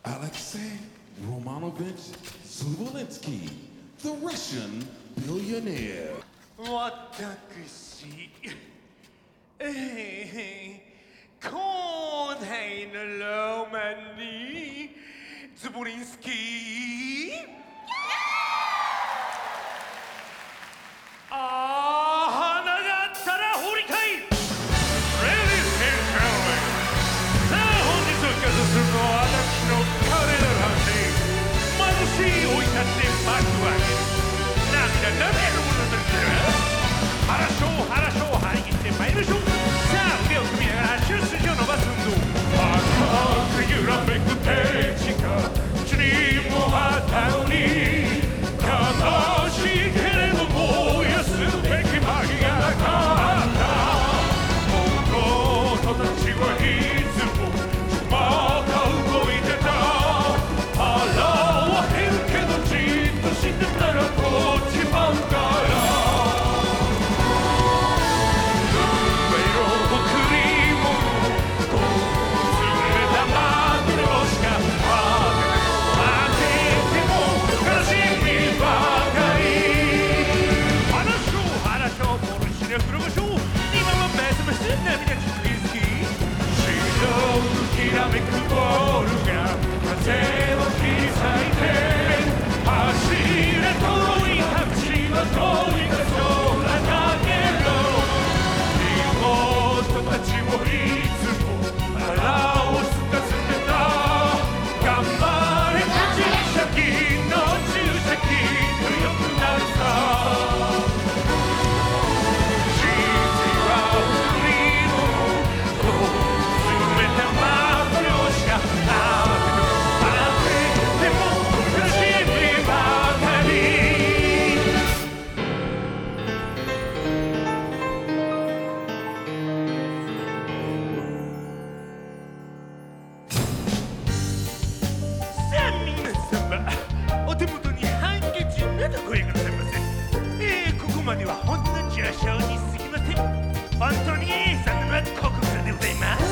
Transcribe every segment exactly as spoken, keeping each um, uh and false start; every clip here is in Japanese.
Alexei Romanovich Zvolensky, the Russian billionaire. 私、えー、広大なロマンにズボリンスキーああ花があったら掘りたい Ladies and gentlemen さあ本日お聞かせするのは私の華麗なる話眩しい追い立て幕開け涙涙の物語話しょう話しょう張り切って参りましょうさあ腕を組みながら背筋を伸ばす運動赤く揺らめくページが口にもあったのに悲しいけれど燃やすべきマギがなかった弟たちはいつもまた動いてた腹は減るけどじっとしてたらこっちばうからきらめくボールが風を切り裂いて走れ遠い街の遠いが空だけど妹たちもいつも腹をすかせてた頑張れ注射器の注射器強くなるさ本当に残念な告白でございます。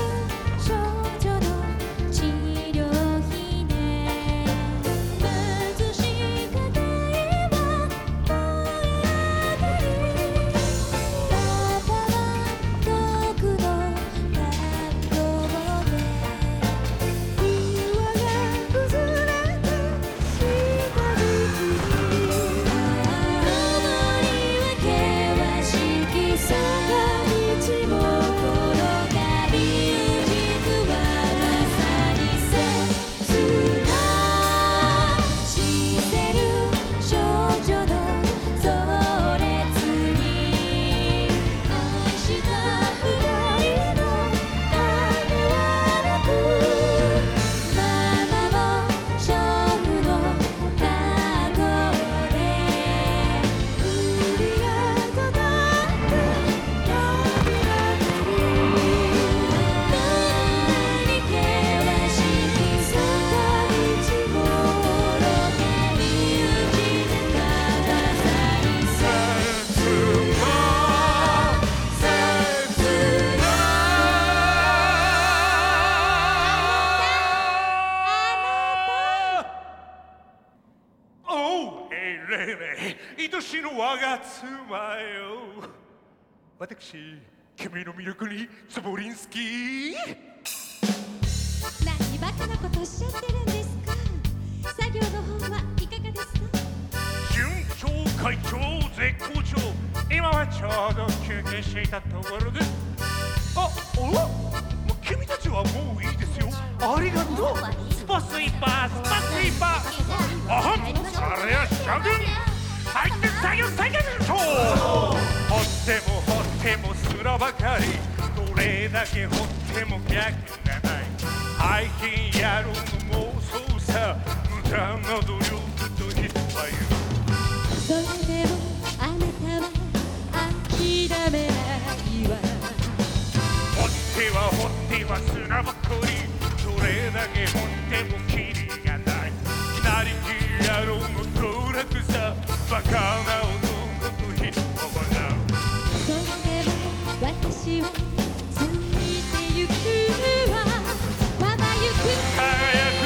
愛しの我が妻よ私君の魅力にズボリンスキー何バカなことおっしゃってるんですか作業の方はいかがですか順調会長絶好調今はちょうど休憩していたところですあ、おもう君たちはもういいですよありがとうスパスイーパースパスイーパーあはんそれは将軍入って作業作業しましょう掘っても掘っても砂ばかりどれだけ掘っても逆がない背筋やろうの妄想さ無駄な努力と引っ張るそれでもあなたは諦めないわ掘っては掘っては砂ばかりどれだけ掘ってもキリがないなりきやろうの道楽さバカな男と引っ張らうそれでも私はついてゆくわまばゆく輝く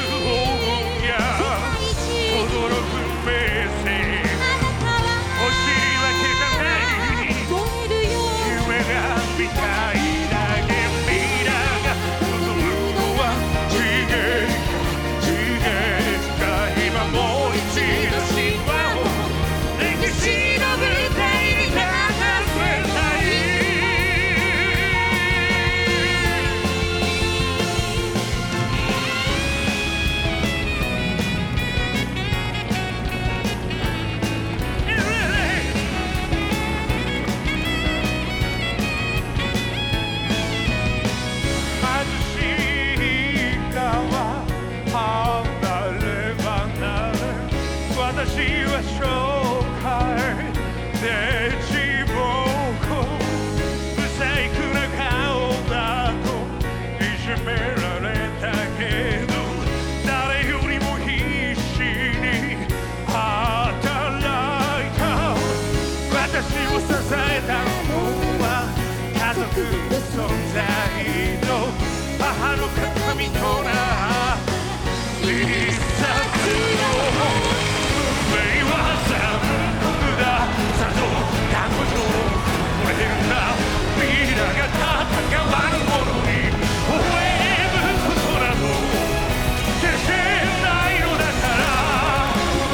は紹介で自分不細工な顔だといじめられたけど誰よりも必死に働いた私を支えたのは家族の存在の母の形見とな必殺の運命は残酷ださぞ彼女俺ら皆が戦わぬものに微笑むことなど決してないのだから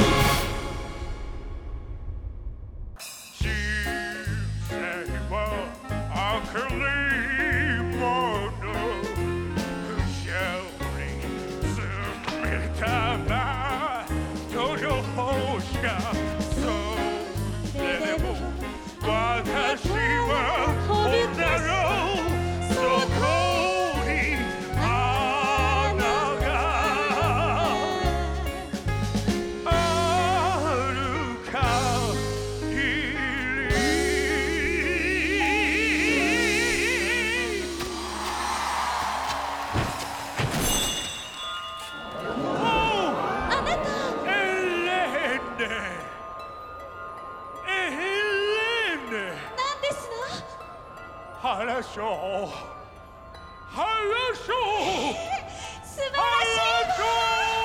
人生は明るいもの不条理冷たな途上しかそれでも私はほんだろうそこに穴がある限りあなたエレンネエレンネ何ですの？ 話そう話そう素晴らしいわ。